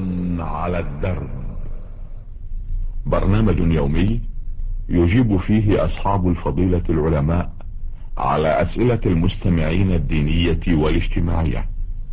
على الدرب. برنامج يومي يجيب فيه أصحاب الفضيلة العلماء على أسئلة المستمعين الدينية والاجتماعية.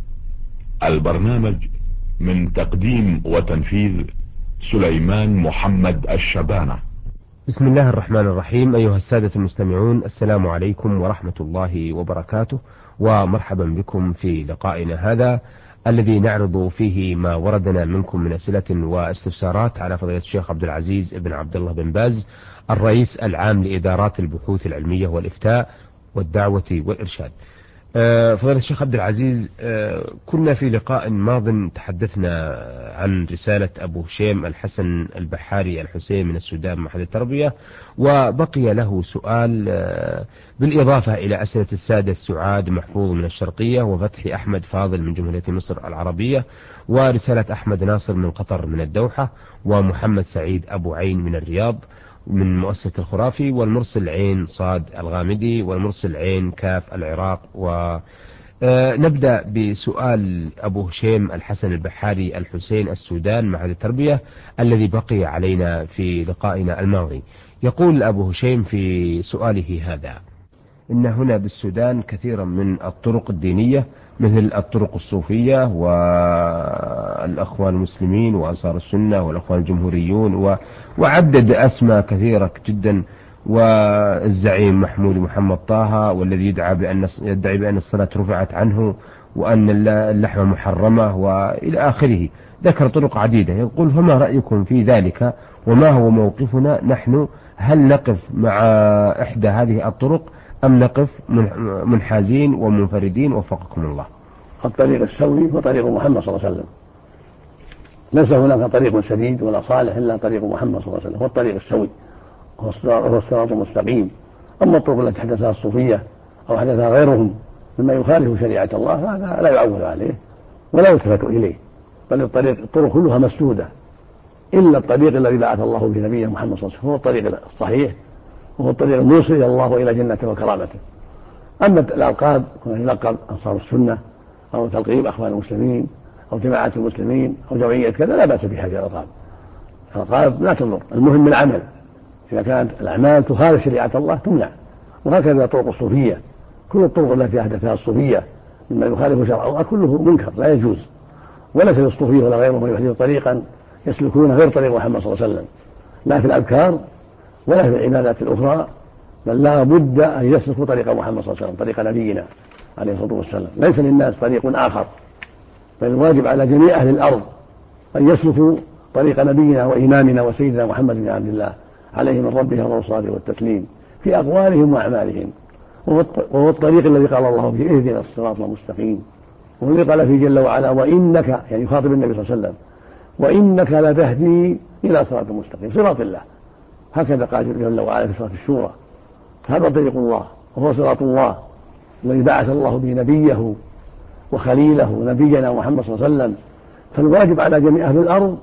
البرنامج من تقديم وتنفيذ سليمان محمد الشبانة. بسم الله الرحمن الرحيم. أيها السادة المستمعون، السلام عليكم ورحمة الله وبركاته، ومرحبا بكم في لقائنا هذا الذي نعرض فيه ما وردنا منكم من أسئلة واستفسارات على فضيلة الشيخ عبد العزيز بن عبد الله بن باز، الرئيس العام لإدارات البحوث العلمية والإفتاء والدعوة والإرشاد. فضيلة الشيخ عبد العزيز، كنا في لقاء ماض تحدثنا عن رسالة أبو هشيم الحسن البحاري الحسين من السودان معهد التربية، وبقي له سؤال بالإضافة إلى أسئلة السادة السعاد محفوظ من الشرقية، وفتحي أحمد فاضل من جمهورية مصر العربية، ورسالة أحمد ناصر من قطر من الدوحة، ومحمد سعيد أبو عين من الرياض من مؤسسة الخرافي، والمرسل عين صاد الغامدي، والمرسل عين كاف العراق. ونبدأ بسؤال أبو هشيم الحسن البحاري الحسين السودان معهد التربية الذي بقي علينا في لقائنا الماضي. يقول أبو هشيم في سؤاله هذا: إن هنا بالسودان كثيرا من الطرق الدينية مثل الطرق الصوفية والأخوان المسلمين وأنصار السنة والأخوان الجمهوريون، وعدد أسماء كثيرة جدا، والزعيم محمود محمد طه، والذي يدعي بأن الصلاة رفعت عنه، وأن اللحمة محرمة، وإلى آخره. ذكر طرق عديدة. يقول: فما رأيكم في ذلك، وما هو موقفنا نحن؟ هل نقف مع إحدى هذه الطرق أم نقف منحازين ومنفردين؟ وفقكم الله. الطريق السوي هو طريق محمد صلى الله عليه وسلم، ليس هناك طريق سديد ولا صالح إلا طريق محمد صلى الله عليه وسلم، هو الطريق السوي، هو الصراط المستقيم. أما الطرق التي حدثها الصوفية أو حدثها غيرهم مما يخالف شريعة الله هذا لا يعول عليه ولا يلتفت إليه، بل الطرق كلها مسدودة إلا الطريق الذي بعث الله به نبيه محمد صلى الله عليه وسلم، هو الطريق الصحيح، وهو الطريق الموصل إلى الله وإلى جنته وكرامته. أما الألقاب كما يلقب أنصار السنة أو تلقيب أخوان المسلمين أو جماعة المسلمين أو جمعية كذا لا بأس بهذه الألقاب. الألقاب لا تضر، المهم العمل. إذا كانت الأعمال تخالف شريعة الله تمنع. وهكذا طرق الصوفية، كل الطرق التي أحدثها الصوفية مما يخالف شرع الله كله منكر لا يجوز، ولا في الصوفية ولا غيرهم يحدث طريقا يسلكون غير طريق محمد صلى الله عليه وسلم، لا في الأذكار ولا في العبادات الأخرى، بل لا بد أن يسلكوا طريق محمد صلى الله عليه وسلم، طريق نبينا عليه الصلاة والسلام. ليس للناس طريق آخر، بل الواجب على جميع أهل الأرض أن يسلكوا طريق نبينا وإمامنا وسيدنا محمد بن عبد الله عليه من ربه الصلاة والتسليم في أقوالهم وأعمالهم. وهو الطريق الذي قال الله فيه: اهدنا الصراط المستقيم. والذي قال فيه جل وعلا: وإنك، يعني يخاطب النبي صلى الله عليه وسلم، وإنك لتهدي إلى صراط مستقيم، صراط الله. هكذا قال جل وعلا في سورة الشورى. هذا طريق الله وهو صراط الله الذي بعث الله به نبيه وخليله نبينا محمد صلى الله عليه وسلم. فالواجب على جميع أهل الأرض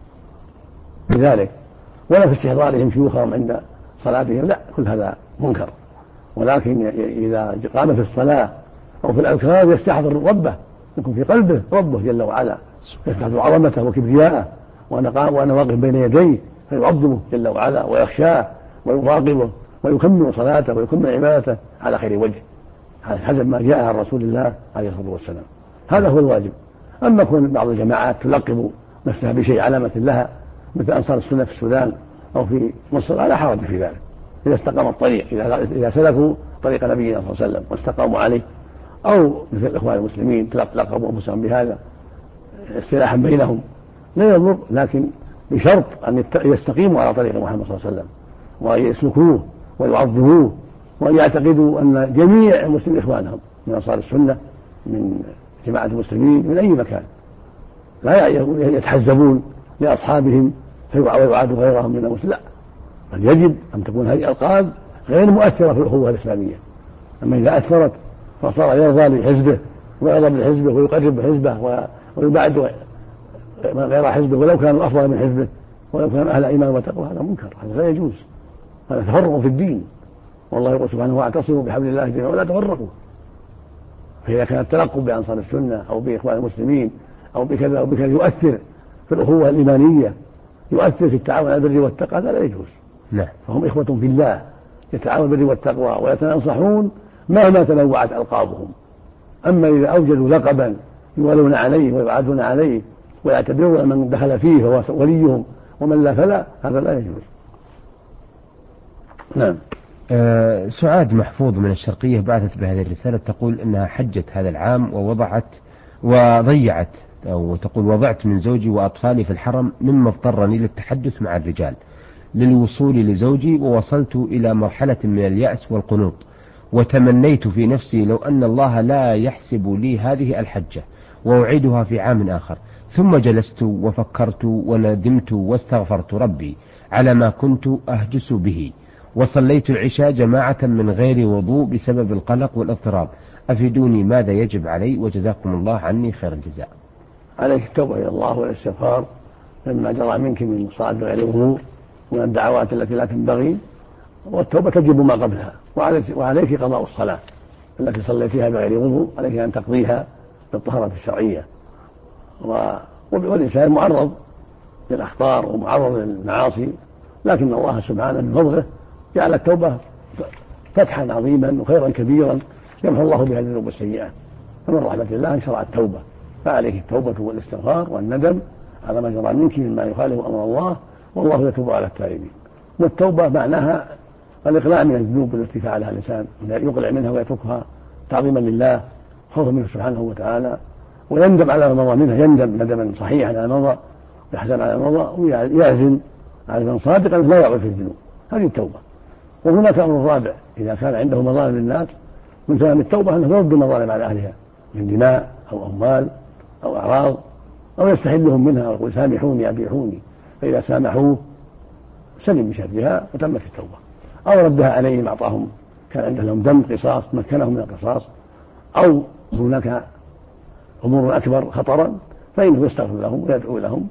بذلك، ولا في استحضارهم شيوخهم عند صلاتهم، لا، كل هذا منكر. ولكن إذا قام في الصلاة أو في الأذكار يستحضر ربه، يكون في قلبه ربه جل وعلا، يستحضر عظمته وكبرياءه، وأنا واقف بين يديه فيعظمه جل وعلا ويخشاه ويراقبه ويكمل صلاته ويكمل عبادته على خير وجه حسب ما جاء عن رسول الله عليه الصلاة والسلام. هذا هو الواجب. أما كون بعض الجماعات تلقب نفسها بشيء علامة لها مثل أنصار السنة في السودان أو في مصر لا حرج في ذلك، إذا استقام الطريق، إذا سلكوا طريق نبينا صلى الله عليه وسلم واستقاموا عليه، أو مثل الإخوان المسلمين تلقبوا أنفسهم بهذا اصطلاحا بينهم لا يضر، لكن بشرط أن يستقيموا على طريق محمد صلى الله عليه وسلم ويسلكوه ويعظموه، وأن يعتقدوا أن جميع المسلمين إخوانهم من أنصار السنة من جماعة المسلمين من أي مكان، لا يتحزبون لأصحابهم ويعادوا غيرهم من المسلمين، لا، بل يجب أن تكون هذه الألقاب غير مؤثرة في الأخوة الإسلامية. أما إذا أثرت فصار يرضى لحزبه ويغضب لحزبه ويقرب حزبه ويبعد غير حزبه ولو كانوا أفضل من حزبه ولو كانوا أهل إيمان وتقوى، هذا منكر، هذا لا يجوز، هذا تفرق في الدين. والله يقول سبحانه: واعتصموا بحبل الله جميعا ولا تفرقوا. فإذا كان التلقب بأنصار السنة أو بإخوان المسلمين أو بكذا أو بكذا يؤثر في الأخوة الإيمانية يؤثر في التعاون على البر والتقوى هذا لا يجوز. نعم. فهم إخوة في الله يتعاون بالبر والتقوى ويتناصحون مهما تنوعت ألقابهم. أما إذا أوجدوا لقبا يولون عليه ويبعدون عليه ويعتبرون من دخل فيه فهو وليهم ومن لا فلا، هذا لا يجوز. نعم. سعاد محفوظ من الشرقية بعثت بهذه الرسالة تقول أنها حجت هذا العام وضيعت أو تقول وضعت من زوجي وأطفالي في الحرم مما اضطرني للتحدث مع الرجال للوصول لزوجي، ووصلت إلى مرحلة من اليأس والقنوط، وتمنيت في نفسي لو أن الله لا يحسب لي هذه الحجة وأعيدها في عام آخر. ثم جلست وفكرت وندمت واستغفرت ربي على ما كنت أهجس به، وصليت العشاء جماعة من غير وضوء بسبب القلق والاضطراب. أفيدوني ماذا يجب علي وجزاكم الله عني خير الجزاء. عليك التوبة إلى الله والاستغفار مما جرى منك من صلاة بغير وضوء ومن الدعوات التي لا تنبغي، والتوبة تجب ما قبلها، وعليك قضاء الصلاة التي صليتها بغير وضوء، عليك أن تقضيها بالطهارة الشرعية. والإنسان معرض للأخطار ومعرض للمعاصي، لكن الله سبحانه بفضله جعل التوبة فتحا عظيما وخيرا كبيرا يمحو الله بها الذنوب والسيئات، فمن رحمة الله أن شرع التوبة، فعليك التوبة والاستغفار والندم على ما جرى منك مما يخالف أمر الله، والله يتوب على التائبين. والتوبة معناها الإقلاع من الذنوب التي فعلها الإنسان، يقلع منها ويتركها تعظيما لله خوفا منه سبحانه وتعالى، ويندم على ما مضى منها، يندم ندما صحيحا على ما مضى ويحزن على ما مضى، ويعزم عزما صادقا لا يعود في الذنوب. هذه التوبة. وهناك أمر رابع، إذا كان عنده مظالم للناس من تمام التوبة أنه يرد المظالم على أهلها من دماء أو أموال أو أعراض، أو يستحلهم منها ويقول سامحوني أبيحوني، فإذا سامحوه سلم بشرها وتمت التوبة. أو ردها عليهم، أعطاهم كان عنده لهم دم قصاص مكنهم من القصاص، أو هناك أمور أكبر خطرا فإنه يستغفر لهم ويدعو لهم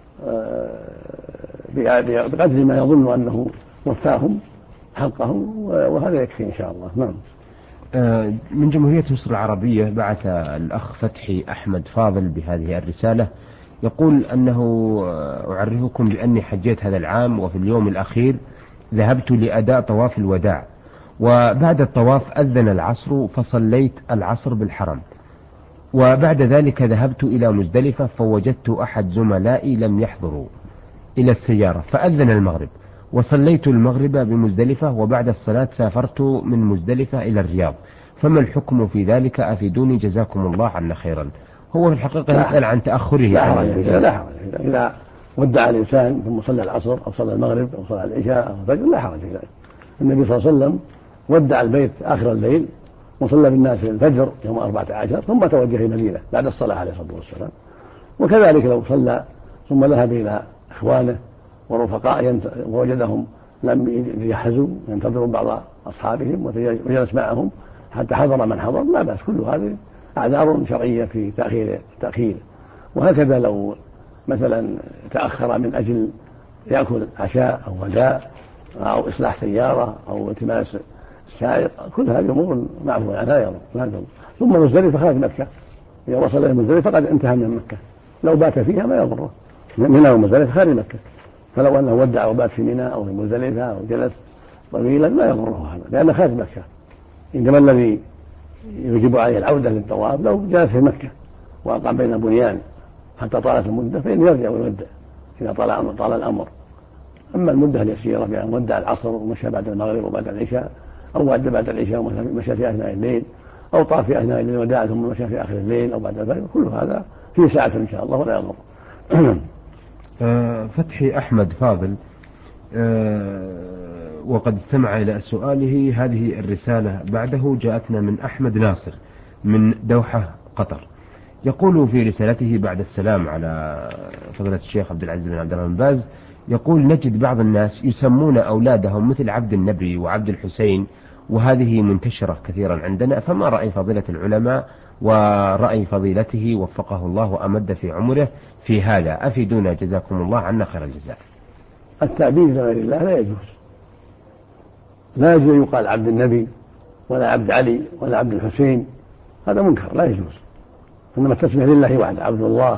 بقدر ما يظن أنه وفاهم حقهم، وهذا يكفي إن شاء الله. نعم. من جمهورية مصر العربية بعث الأخ فتحي أحمد فاضل بهذه الرسالة يقول أنه أعرفكم بأني حجيت هذا العام، وفي اليوم الأخير ذهبت لأداء طواف الوداع، وبعد الطواف أذن العصر فصليت العصر بالحرم، وبعد ذلك ذهبت إلى مزدلفة فوجدت أحد زملائي لم يحضروا إلى السيارة فأذن المغرب، وصليت المغرب بمزدلفة، وبعد الصلاة سافرت من مزدلفة إلى الرياض، فما الحكم في ذلك؟ أفيدوني جزاكم الله عنا خيرا. هو في الحقيقة يسأل عن تأخره. لا حرج إذا ودع الإنسان ثم صلى العصر أو صلى المغرب أو صلى العشاء أو الفجر لا حرج في ذلك. النبي صلى الله عليه وسلم ودع البيت آخر الليل وصلى بالناس الفجر يوم 14 ثم توجه إلى المدينة بعد الصلاة عليه الصلاة والسلام. وكذلك لو صلى ثم ذهب إلى إخوانه ورفقاء ووجدهم لم يجهزوا ينتظروا بعض أصحابهم وجلس معهم حتى حضر من حضر لا بأس، كل هذه أعذار شرعية في تأخير. وهكذا لو مثلا تأخر من أجل يأكل عشاء أو غداء أو إصلاح سيارة أو التماس السائق، كل هذه أمور معفو عنها يضر. ثم مزدلفة خارج مكة، إذا وصل إلى مزدلفة فقد انتهى من مكة، لو بات فيها ما يضره، منى ومزدلفة خارج مكة، فلو أنه ودع وبات في منى أو في مزدلفة أو جلس طويلا ما يضره هذا لأنه خارج مكة. إنما الذي يجب عليه العودة للطواف لو جلس في مكة وأقام بين البنيان حتى طالت المدة فإنه يرجع ويودع إذا طال الأمر. أما المدة اليسيرة بأن ودع العصر ومشى بعد المغرب وبعد العشاء، أو ودع بعد العشاء ومشى في أثناء الليل، أو طاف في أثناء الليل وداع ثم مشى في آخر الليل أو بعد الفجر، كل هذا فيه ساعة إن شاء الله ولا يضر. فتحي أحمد فاضل وقد استمع إلى سؤاله. هذه الرسالة بعده جاءتنا من أحمد ناصر من دوحة قطر، يقول في رسالته بعد السلام على فضيلة الشيخ عبد العزيز بن عبد الله بن باز، يقول نجد بعض الناس يسمون أولادهم مثل عبد النبي وعبد الحسين، وهذه منتشرة كثيرا عندنا، فما رأي فضيلة العلماء ورأي فضيلته وفقه الله وأمد في عمره في هذا؟ أفيدونا جزاكم الله عنا خير الجزاء. التعبير لغير الله لا يجوز، لا يجوز يقال عبد النبي ولا عبد علي ولا عبد الحسين، هذا منكر لا يجوز. إنما التسمية لله وحده، عبد الله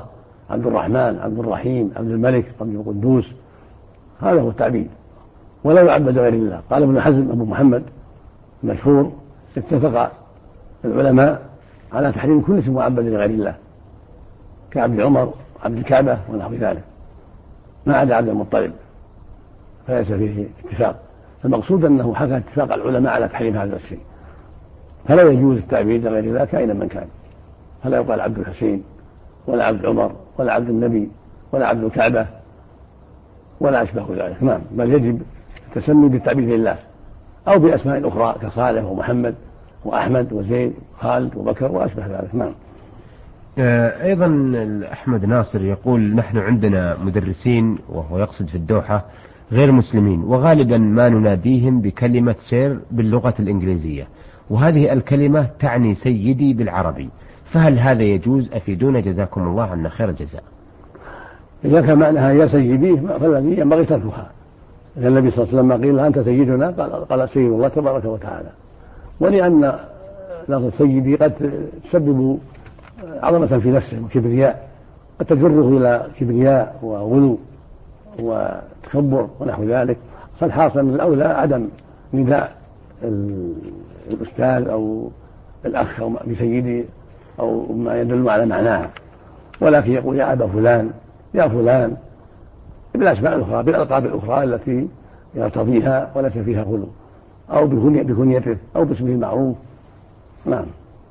عبد الرحمن، عبد الرحيم، عبد الملك، عبد القدوس، هذا هو التعبيد، ولا يعبد غير الله. قال ابن حزم أبو محمد مشهور: اتفق العلماء على تحريم كل اسم معبد لغير الله كعبد عمر، عبد الكعبة ونحو ذلك، ما عدا عبد المطلب فليس فيه اتفاق. المقصود أنه حكى اتفاق العلماء على تحريم هذا الشيء، فلا يجوز التعبيد لغير الله كائنا من كان، فلا يقال عبد الحسين ولا عبد عمر ولا عبد النبي ولا عبد الكعبة ولا أشبه ذلك. نعم، بل يجب التسمي بالتعبيد لله أو بأسماء أخرى كصالح ومحمد وأحمد وزيد وخالد وبكر وأشبه ذلك. نعم. أيضا أحمد ناصر يقول: نحن عندنا مدرسين، وهو يقصد في الدوحة، غير مسلمين، وغالبا ما نناديهم بكلمة سير باللغة الإنجليزية، وهذه الكلمة تعني سيدي بالعربي، فهل هذا يجوز؟ أفيدونا جزاكم الله عنا خير الجزاء. إذا كان معناها يا سيدي فالذي ينبغي تركها، لأن النبي صلى الله عليه وسلم قيل: أنت سيدنا، قال سيد الله تبارك وتعالى. ولأن لفظ سيدي قد تسبب عظمة في نفسه وكبرياء، قد تجره إلى كبرياء وغلو وتكبر ونحو ذلك، فالحاصل من الأولى عدم نداء الأستاذ أو الأخ أو بسيدي أو ما يدل على معناها، ولكن يقول: يا أبا فلان، يا فلان، بالأسماء الأخرى، بالألقاب الأخرى التي يرتضيها وليس فيها غلو، أو بكنيته أو باسمه المعروف. نعم.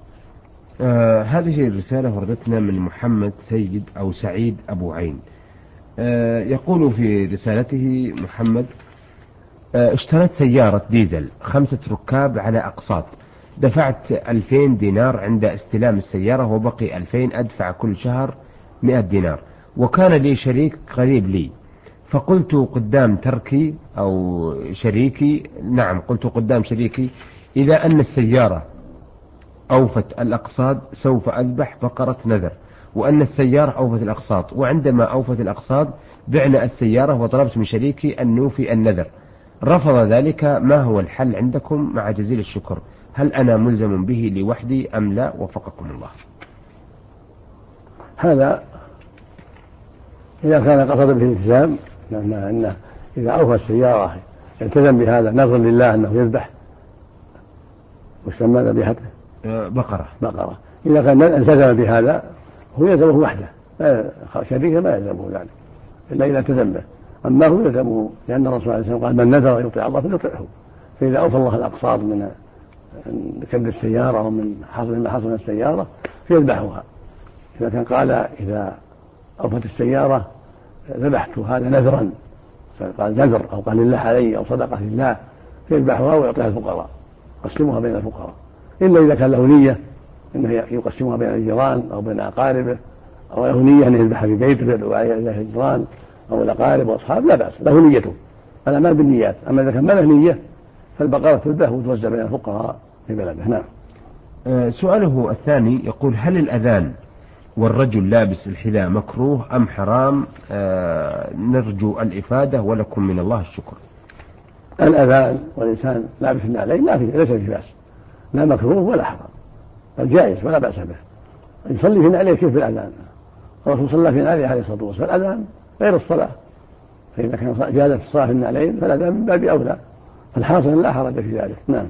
هذه الرسالة وردتنا من محمد سيد أو سعيد أبو عين. يقول في رسالته محمد: اشتريت سيارة ديزل 5 ركاب على أقساط، دفعت 2000 دينار عند استلام السيارة، وبقي 2000 أدفع كل شهر 100 دينار، وكان لي شريك قريب لي، فقلت قدام تركي أو شريكي، نعم قلت قدام شريكي: إذا أن السيارة أوفت الأقساط سوف أذبح بقرة نذر، وأن السيارة أوفت الأقساط، وعندما أوفت الأقساط بعنا السيارة، وطلبت من شريكي أن نوفي النذر، رفض ذلك. ما هو الحل عندكم؟ مع جزيل الشكر. هل أنا ملزم به لوحدي أم لا؟ وفقكم الله. هذا إذا كان قصد به الالتزام، أنه إذا أوفى السيارة التزم بهذا نظرا لله أنه يذبح، وسمى ذبيحته بقرة. إذا كان التزم بهذا هو يلزمه وحده، شريكه ما يلزمه ذلك إلا إذا التزم به، أما هو يلزمه، لأن الرسول عليه الصلاة والسلام قال: من نذر يطيع الله فليطعه. فإذا أوفى الله الأقساط من كد السيارة ومن ما حصل من السيارة فيذبحها. إذا كان قال: إذا أوفت السيارة ذبحت هذا نذرا، فقال نذر أو قال لله علي أو صدقة لله، فيذبحها ويعطيها الفقراء، يقسمها بين الفقراء، إلا إذا كان له نية أنه يقسمها بين الجيران أو بين أقاربه، أو له نية أن يذبحها في بيته يدعو عليها الجيران أو الأقارب والأصحاب، لا بأس، له نيته، الأعمال بالنيات. أما إذا كان ما له نية فالبقرة تذبح وتوزع بين الفقراء في بلده. نعم. سؤاله الثاني يقول: هل الأذان والرجل لابس الحذاء مكروه أم حرام؟ نرجو الإفادة ولكم من الله الشكر. الأذان والإنسان لابس النعلين ليس فيه بأس، لا مكروه ولا حرام، بل جائز ولا بأس به. يصلي في نعليه كيف بالأذان؟ الرسول صلى في نعليه عليه الصلاة والسلام، فالأذان غير الصلاة، فإذا كان جاز في الصلاة في النعلين فالأذان من باب أولى، فالحاصل لا حرج في ذلك. نعم.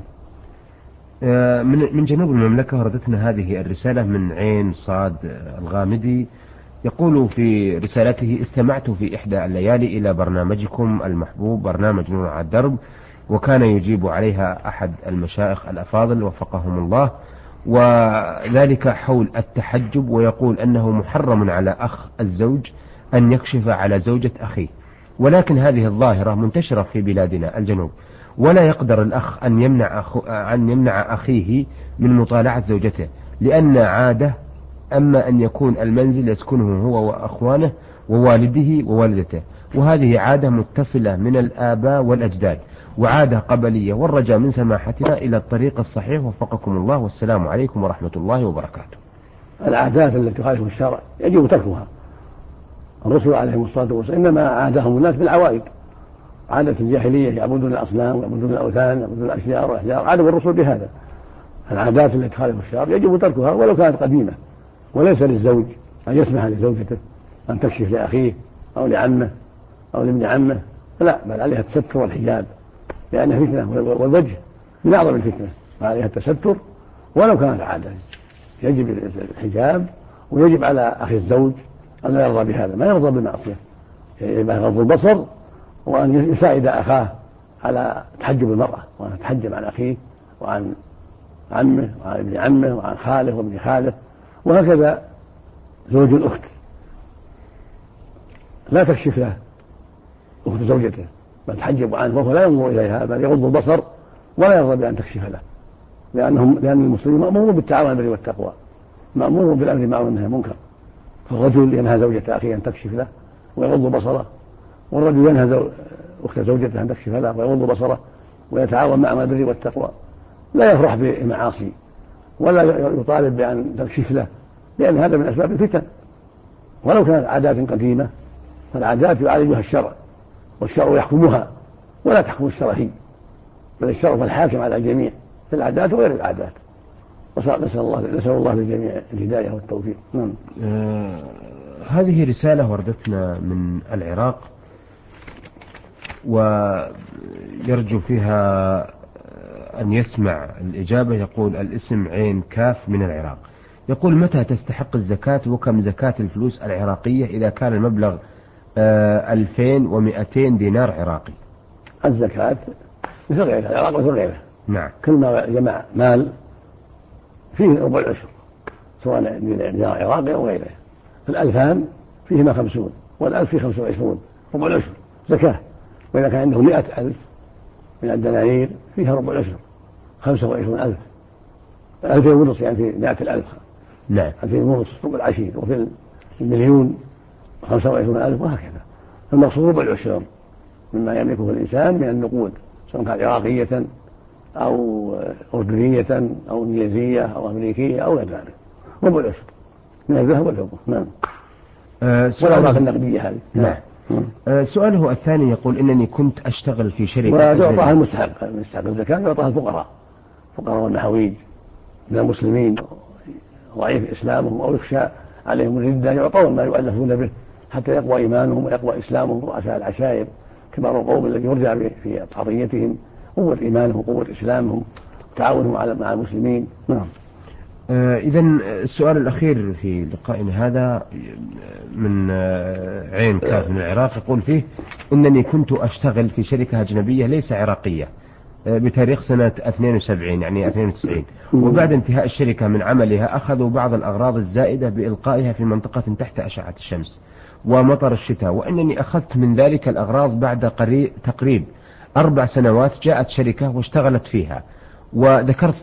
من جنوب المملكة وردتنا هذه الرسالة من عين صاد الغامدي. يقول في رسالته: استمعت في إحدى الليالي إلى برنامجكم المحبوب، برنامج نور على الدرب، وكان يجيب عليها أحد المشايخ الأفاضل وفقهم الله، وذلك حول التحجب، ويقول أنه محرم على أخ الزوج أن يكشف على زوجة أخيه، ولكن هذه الظاهرة منتشرة في بلادنا الجنوب، ولا يقدر الأخ أن يمنع أخيه من مطالعة زوجته لأن عادة، أما أن يكون المنزل يسكنه هو وأخوانه ووالده ووالدته، وهذه عادة متصلة من الآباء والأجداد وعادة قبلية، والرجاء من سماحتنا إلى الطريق الصحيح وفقكم الله، والسلام عليكم ورحمة الله وبركاته. العادات التي تخالف الشرع يجب تركها. الرسل عليهم الصلاة والسلام إنما عادهم الناس بالعوائد، عادة الجاهلية يعبدون الأصنام ويعبدون الأوثان ويعبدون الأشجار والأحجار، عادوا الرسل بهذا. العادات التي تخالف الشرع يجب تركها ولو كانت قديمة، وليس للزوج أن يسمح لزوجته أن تكشف لأخيه أو لعمه أو لابن عمه، لا، بل عليها التستر والحجاب، لأنها فتنة، والوجه من أعظم الفتنة، فعليها التستر ولو كانت عادة. يجب الحجاب، ويجب على أخي الزوج أن لا يرضى بهذا، ما يرضى بالمعصية، يجب غض البصر، وأن يساعد أخاه على تحجب المرأة، وأن تتحجب عن أخيه وعن عمه وعن ابن عمه وعن خاله وابن خاله. وهكذا زوج الأخت لا تكشف له أخت زوجته، بل تحجب عنه وهو لا ينظر إليها، بل يغض البصر ولا يرضى بأن تكشف له، لأن المسلمين مأمور بالتعاون على البر والتقوى، مأمور بالأمر بالمعروف والنهي عن المنكر. فالرجل ينهى زوجة أخيه أن تكشف له ويغض بصره، والرجل ينهى أخت زوجته أن تكشف له ويغض بصره ويتعاون معه على البر والتقوى. لا يفرح بالمعاصي ولا يطالب بأن تكشف له، لأن هذا من أسباب الفتن. ولو كانت عادات قديمة فالعادات يعالجها الشرع، والشرع يحكمها ولا تحكم الشرع هي، بل الشرع فالحاكم على الجميع في العادات وغير العادات. نسأل الله للجميع الهداية والتوفيق. نعم. هذه رسالة وردتنا من العراق، ويرجو فيها أن يسمع الإجابة. يقول الاسم عين كاف من العراق، يقول متى تستحق الزكاة، وكم زكاة الفلوس العراقية إذا كان المبلغ 2200 دينار عراقي؟ الزكاة مثل غيرها، العراق مثل غيرها. نعم. كل ما جمع مال فيه ربع العشر، سواء دينار عراقي أو غيره. الألفان فيهما 50، والألف فيه 25، ربع العشر زكاة. وإذا كان عنده 100,000 من الدنانير فيها ربع العشر 25,000، 2,500 يعني في 100,000. نعم. 2,500 ربع العشير، وفي المليون 25,000، وهكذا. فالمقصود ربع العشر مما يملكه الإنسان من النقود، سواء كانت عراقية أو أردنية أو إنجليزية أو أمريكية أو غير ذلك، ربع العشر من الذهب والفضة. نعم. والأوراق النقدية هذه. نعم. سؤاله الثاني يقول إنني كنت أشتغل في شركة، ويعطاها المستحق الزكاة، يعطاها الفقراء والمحاويج من المسلمين ضعيف إسلامهم أو يخشى عليهم الردة، يعطون ما يؤلفون به حتى يقوى إيمانهم ويقوى إسلامهم. رؤساء العشائر كبار القوم الذي يرجع في عطيتهم قوة إيمانهم وقوة إسلامهم وتعاونهم مع المسلمين. نعم. إذن السؤال الأخير في لقائنا هذا من عين كاف من العراق، يقول فيه إنني كنت أشتغل في شركة أجنبية ليس عراقية بتاريخ سنة 72 يعني 92، وبعد انتهاء الشركة من عملها أخذوا بعض الأغراض الزائدة بإلقائها في منطقة تحت أشعة الشمس ومطر الشتاء، وإنني أخذت من ذلك الأغراض بعد تقريب 4 سنوات. جاءت شركة واشتغلت فيها، وذكرت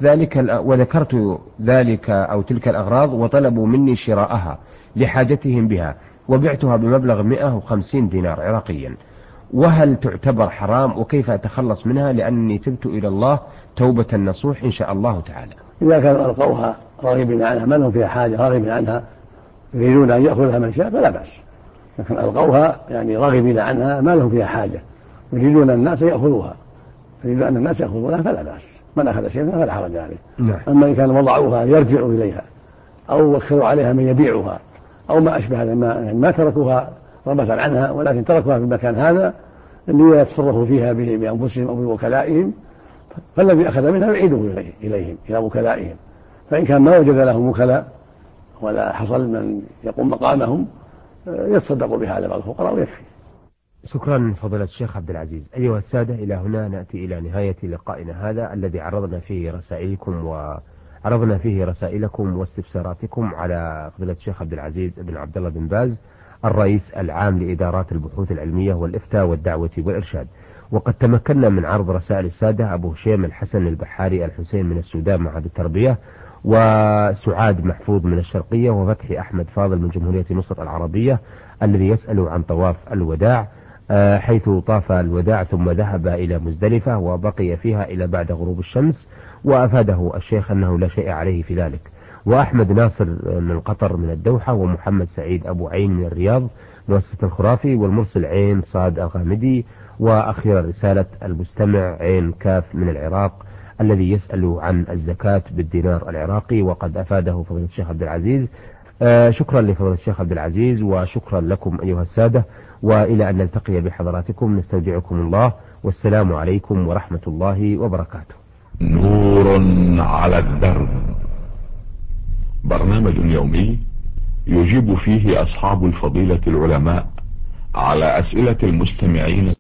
ذلك أو تلك الأغراض، وطلبوا مني شراءها لحاجتهم بها، وبعتها بمبلغ 150 دينار عراقيا. وهل تعتبر حرام، وكيف أتخلص منها، لأنني تبت إلى الله توبة نصوح إن شاء الله تعالى؟ إذا كانوا ألقوها راغبين عنها، ما لهم فيها حاجة، راغبين عنها يريدون أن يأخذها من شاء فلا بأس. لكن ألقوها يعني راغبين عنها ما لهم فيها حاجة، يريدون الناس يأخذوها، يريدون أن الناس يأخذونها فلا بأس، من أخذ شيئا فلا حرج عليه. نعم. أما إن كانوا وضعوها يرجعوا إليها أو وكلوا عليها من يبيعها أو ما أشبه هذا، ما تركوها رغبة عنها، ولكن تركوها في المكان هذا اللي يتصرفوا فيها بأنفسهم أو بوكلائهم، فالذي أخذ منها يعيده إليهم إلى وكلائهم. فإن كان ما وجد لهم وكلاء ولا حصل من يقوم مقامهم يتصدقوا بها على بعض الفقراء ويكفي. شكرا فضيلة الشيخ عبد العزيز. أيها السادة، إلى هنا نأتي إلى نهاية لقائنا هذا الذي عرضنا فيه رسائلكم واستفساراتكم على فضيلة الشيخ عبد العزيز بن عبد الله بن باز، الرئيس العام لإدارات البحوث العلمية والإفتاء والدعوة والإرشاد. وقد تمكنا من عرض رسائل السادة أبو هشيم الحسن البحاري الحسين من السودان معهد التربية، وسعاد محفوظ من الشرقية، وفتحي أحمد فاضل من جمهورية مصر العربية الذي يسأل عن طواف الوداع، حيث طاف الوداع ثم ذهب إلى مزدلفة وبقي فيها إلى بعد غروب الشمس، وأفاده الشيخ أنه لا شيء عليه في ذلك. وأحمد ناصر من قطر من الدوحة، ومحمد سعيد أبو عين من الرياض مؤسسة الخرافي، والمرسل عين صاد الغامدي. وأخيرا رسالة المستمع عين كاف من العراق الذي يسأل عن الزكاة بالدينار العراقي، وقد أفاده فضيلة الشيخ عبد العزيز شكرا لفضيلة الشيخ عبد العزيز، وشكرا لكم أيها السادة، وإلى أن نلتقي بحضراتكم نستودعكم الله، والسلام عليكم ورحمة الله وبركاته. نور على الدرب، برنامج يومي يجيب فيه أصحاب الفضيلة العلماء على أسئلة المستمعين